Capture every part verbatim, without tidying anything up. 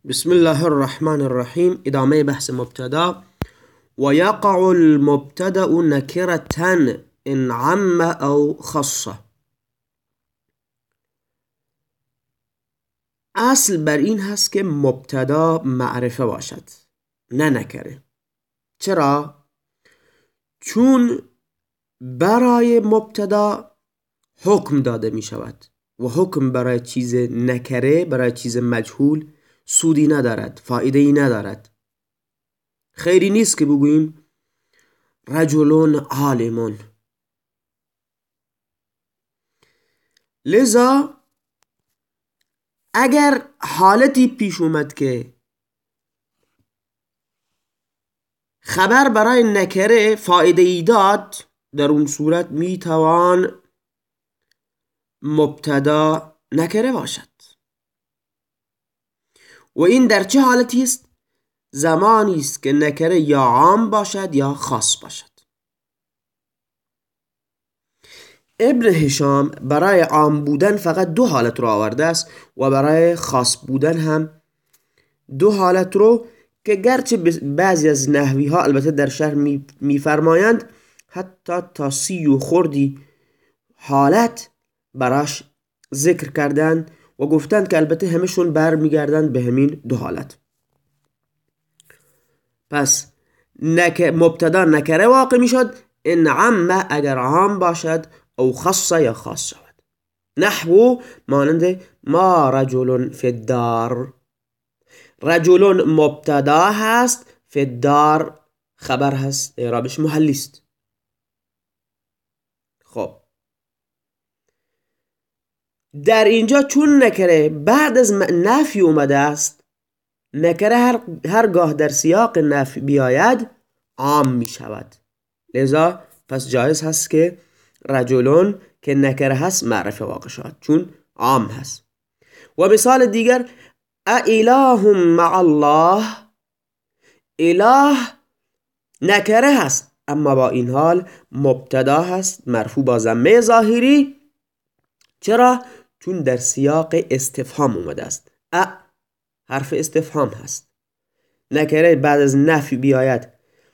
بسم الله الرحمن الرحیم. ادامه بحث مبتدا. و یقع المبتدا نکرة ان عم او خص. اصل بر این هست که مبتدا معرفه باشد، نه نکره. چرا؟ چون برای مبتدا حکم داده می شود و حکم برای چیز نکره، برای چیز مجهول سودی ندارد، فایده ای ندارد. خیری نیست که بگوییم رجل عالم. لذا اگر حالتی پیش اومد که خبر برای نکره فایده ای داد، در اون صورت می توان مبتدا نکره باشد. و این در چه حالتی است؟ زمانی است که نکره یا عام باشد یا خاص باشد. ابن هشام برای عام بودن فقط دو حالت رو آورده است و برای خاص بودن هم دو حالت رو که گرچه بعضی از نحوی ها البته در شرح میفرمایند حتی تا سی و خردی حالت براش ذکر کردن و گفتند که البته همشون بر میگردند به همین دو حالت. پس نک... مبتدا نکره واقع میشد ان عم اگر عام باشد او خص یا خاص شود. نحو مانند ما رجل فی الدار. رجل مبتدا هست، فی الدار خبر هست، اعرابش محلی است. خب در اینجا چون نکره بعد از نفی اومده است، نکره هر هرگاه در سیاق نفی بیاید عام می شود. لذا پس جایز هست که رجلون که نکره هست معرفه واقع شود چون عام هست. و مثال دیگر اله مع الله. اله نکره هست اما با این حال مبتدا هست مرفوع با ضمه ظاهری. چرا؟ چون در سیاق استفهام اومده است. ا حرف استفهام هست. نکره بعد از نفی بیاید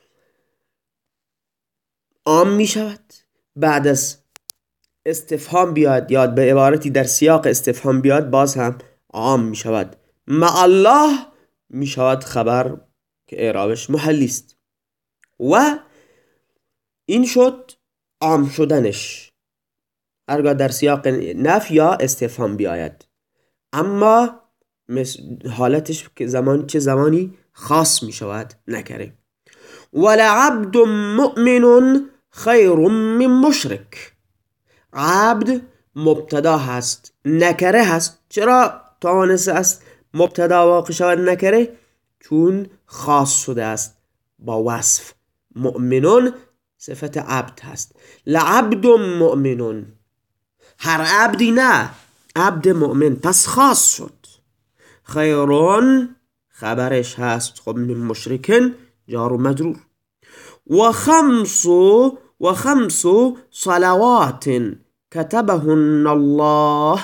عام می شود، بعد از استفهام بیاد یا به عبارتی در سیاق استفهام بیاد باز هم عام می شود. مع الله می شود خبر که اعرابش محلی است و این شد عام شدنش هرگاه در سیاق نفی یا استفهام بیاید. اما حالتش که زمان چه زمانی خاص می شود نکره. ولعبد مؤمن خیر من مشرک. عبد مبتدا هست، نکره هست. چرا توانسته است مبتدا واقع شود نکره؟ چون خاص شده است با وصف. مؤمنون صفت عبد هست. لعبد مؤمنون، هر عبدی نه، عبد مؤمن، پس خاص شد. خیرون خبرش هست خب من مشرکن جار و مجرور. و خمس و خمس صلوات کتبهن الله.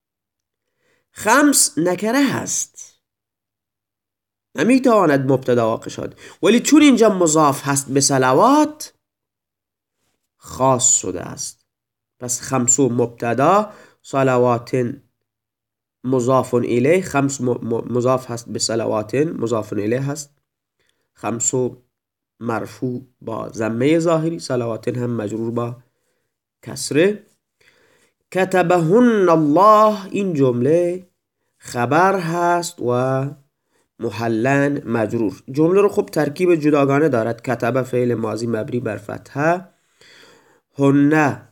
خمس نکره هست، نمیتواند مبتدا واقع شد، ولی چون اینجا مضاف هست به صلوات خاص شده است. پس خمس مبتدا، صلوات مضاف الیه. خمس مضاف هست به صلوات، مضاف الیه هست. خمس مرفوع با ضمه ظاهری، صلوات هم مجرور با کسره. کتبهن الله این جمله خبر هست و محلن مجرور. جمله رو خب ترکیب جداگانه دارد. کتب فعل ماضی مبنی بر فتحه، هن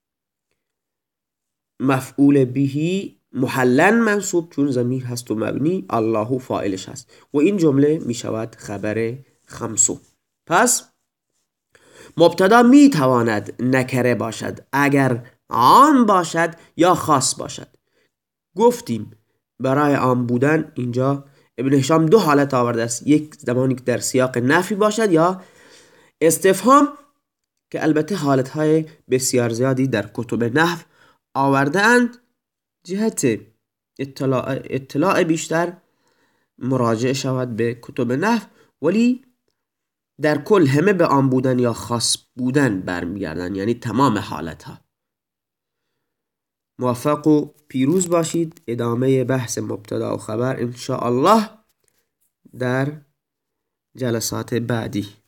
مفعول بهی محلن منصوب چون ضمیر هست و مبنی، الله فاعلش هست و این جمله می شود خبر خمسو. پس مبتدا می تواند نکره باشد اگر عام باشد یا خاص باشد. گفتیم برای عام بودن اینجا ابن هشام دو حالت آورده است. یک زمانی که در سیاق نفی باشد یا استفهام که البته حالتهای بسیار زیادی در کتب نحو آورده اند. جهت اطلاع, اطلاع بیشتر مراجعه شود به کتب نحو، ولی در کل همه به عام بودن یا خاص بودن برمیگردن، یعنی تمام حالت ها. موفق و پیروز باشید. ادامه بحث مبتدا و خبر ان شاء الله در جلسات بعدی.